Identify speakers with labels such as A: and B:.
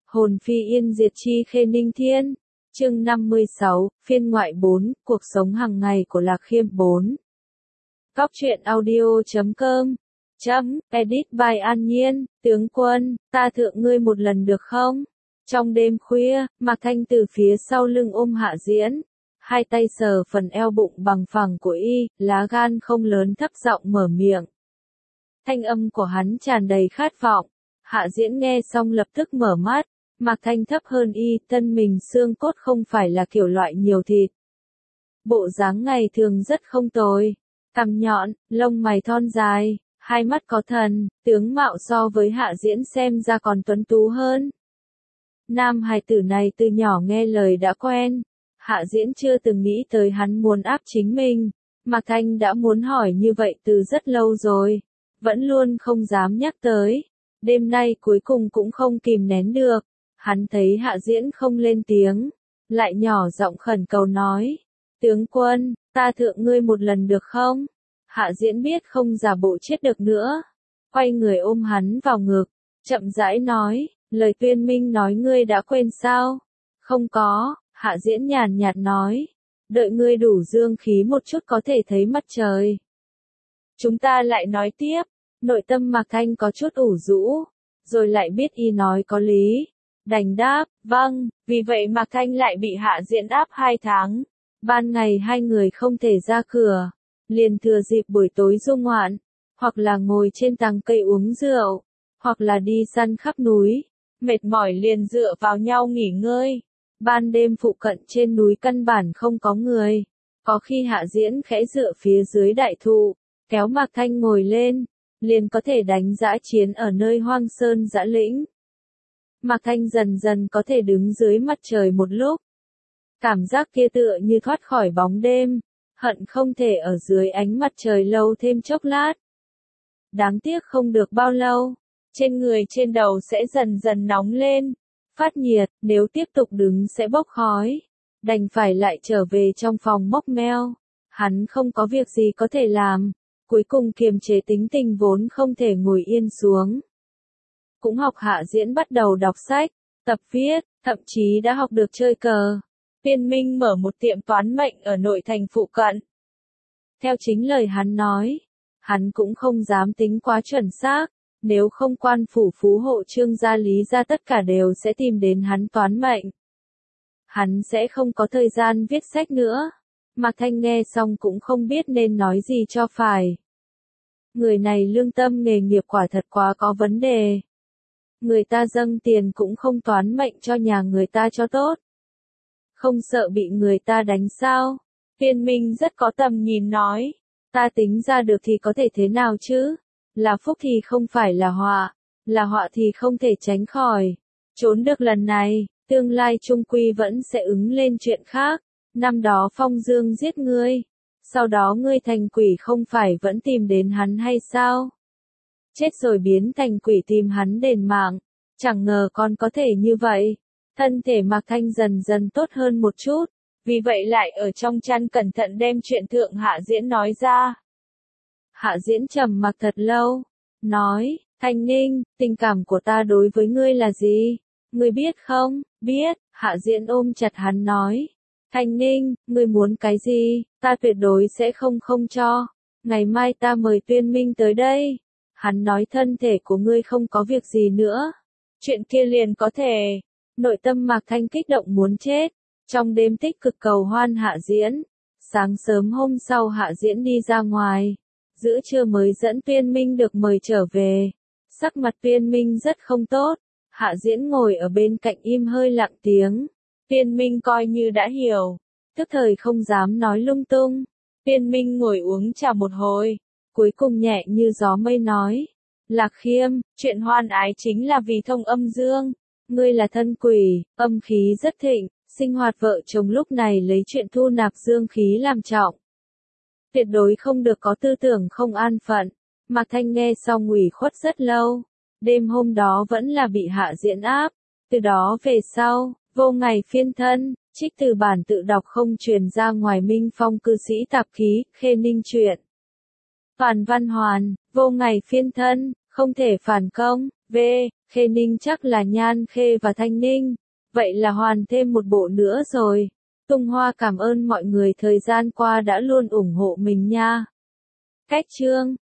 A: Hồn phi yên diệt chi khê ninh thiên. Chương 56, phiên ngoại 4, cuộc sống hàng ngày của Lạc Khiêm 4. Góc truyện audio.com Edit by An Nhiên. Tướng quân, ta thượng ngươi một lần được không? Trong đêm khuya, Mạc Thanh từ phía sau lưng ôm Hạ Diễn, hai tay sờ phần eo bụng bằng phẳng của y, lá gan không lớn thấp giọng mở miệng. Thanh âm của hắn tràn đầy khát vọng. Hạ Diễn nghe xong lập tức mở mắt. Mạc Thanh thấp hơn y, thân mình xương cốt không phải là kiểu loại nhiều thịt. Bộ dáng ngày thường rất không tồi, cằm nhọn, lông mày thon dài, hai mắt có thần, tướng mạo so với Hạ Diễn xem ra còn tuấn tú hơn. Nam hài tử này từ nhỏ nghe lời đã quen, Hạ Diễn chưa từng nghĩ tới hắn muốn áp chính mình. Mạc Thanh đã muốn hỏi như vậy từ rất lâu rồi, vẫn luôn không dám nhắc tới. Đêm nay cuối cùng cũng không kìm nén được. Hắn thấy Hạ Diễn không lên tiếng, lại nhỏ giọng khẩn cầu nói, tướng quân, ta thượng ngươi một lần được không? Hạ Diễn biết không giả bộ chết được nữa, quay người ôm hắn vào ngực, chậm rãi nói, lời tuyên minh nói ngươi đã quên sao? Không có, Hạ Diễn nhàn nhạt nói, đợi ngươi đủ dương khí một chút có thể thấy mặt trời. Chúng ta lại nói tiếp, nội tâm Mạc Thanh có chút ủ rũ, rồi lại biết y nói có lý. Đành đáp, vâng, vì vậy Mạc Thanh lại bị Hạ Diễn áp 2 tháng. Ban ngày hai người không thể ra cửa, liền thừa dịp buổi tối du ngoạn, hoặc là ngồi trên tàng cây uống rượu, hoặc là đi săn khắp núi, mệt mỏi liền dựa vào nhau nghỉ ngơi. Ban đêm phụ cận trên núi căn bản không có người, có khi Hạ Diễn khẽ dựa phía dưới đại thụ, kéo Mạc Thanh ngồi lên, liền có thể đánh dã chiến ở nơi hoang sơn dã lĩnh. Mạc Thanh dần dần có thể đứng dưới mặt trời một lúc. Cảm giác kia tựa như thoát khỏi bóng đêm, hận không thể ở dưới ánh mặt trời lâu thêm chốc lát. Đáng tiếc không được bao lâu, trên người trên đầu sẽ dần dần nóng lên, phát nhiệt, nếu tiếp tục đứng sẽ bốc khói. Đành phải lại trở về trong phòng móc meo. Hắn không có việc gì có thể làm, cuối cùng kiềm chế tính tình vốn không thể ngồi yên xuống. Cũng học Hạ Diễn bắt đầu đọc sách, tập viết, thậm chí đã học được chơi cờ. Tiên Minh mở một tiệm toán mệnh ở nội thành phụ cận. Theo chính lời hắn nói, hắn cũng không dám tính quá chuẩn xác, nếu không quan phủ phú hộ Trương gia Lý gia tất cả đều sẽ tìm đến hắn toán mệnh. Hắn sẽ không có thời gian viết sách nữa. Mạc Thanh nghe xong cũng không biết nên nói gì cho phải. Người này lương tâm nghề nghiệp quả thật quá có vấn đề. Người ta dâng tiền cũng không toán mệnh cho nhà người ta cho tốt. Không sợ bị người ta đánh sao? Tiên Minh rất có tầm nhìn nói. Ta tính ra được thì có thể thế nào chứ? Là phúc thì không phải là họa thì không thể tránh khỏi. Trốn được lần này, tương lai chung quy vẫn sẽ ứng lên chuyện khác. Năm đó Phong Dương giết ngươi, sau đó ngươi thành quỷ không phải vẫn tìm đến hắn hay sao? Chết rồi biến thành quỷ tìm hắn đền mạng, chẳng ngờ còn có thể như vậy. Thân thể Mạc Thanh dần dần tốt hơn một chút, vì vậy lại ở trong chăn cẩn thận đem chuyện thượng Hạ Diễn nói ra. Hạ Diễn trầm mặc thật lâu, nói, Thanh Ninh, tình cảm của ta đối với ngươi là gì? Ngươi biết không? Biết, Hạ Diễn ôm chặt hắn nói. Thanh Ninh, ngươi muốn cái gì, ta tuyệt đối sẽ không cho. Ngày mai ta mời Tuyên Minh tới đây. Hắn nói thân thể của ngươi không có việc gì nữa. Chuyện kia liền có thể. Nội tâm Mạc Thanh kích động muốn chết. Trong đêm tích cực cầu hoan Hạ Diễn. Sáng sớm hôm sau Hạ Diễn đi ra ngoài. Giữa trưa mới dẫn Tuyên Minh được mời trở về. Sắc mặt Tuyên Minh rất không tốt. Hạ Diễn ngồi ở bên cạnh im hơi lặng tiếng. Tuyên Minh coi như đã hiểu. Tức thời không dám nói lung tung. Tuyên Minh ngồi uống trà một hồi. Cuối cùng nhẹ như gió mây nói. Lạc Khiêm, chuyện hoan ái chính là vì thông âm dương. Ngươi là thân quỷ, âm khí rất thịnh, sinh hoạt vợ chồng lúc này lấy chuyện thu nạp dương khí làm trọng. Tuyệt đối không được có tư tưởng không an phận. Mạc Thanh nghe xong ủy khuất rất lâu. Đêm hôm đó vẫn là bị Hạ Diễn áp. Từ đó về sau, vô ngày phiên thân, trích từ bản tự đọc không truyền ra ngoài Minh Phong cư sĩ tạp ký, Khê Ninh truyện. Phản Văn Hoàn, vô ngày phiên thân, không thể phản công, v. Khê Ninh chắc là Nhan Khê và Thanh Ninh. Vậy là hoàn thêm một bộ nữa rồi. Tung Hoa cảm ơn mọi người thời gian qua đã luôn ủng hộ mình nha. Cách chương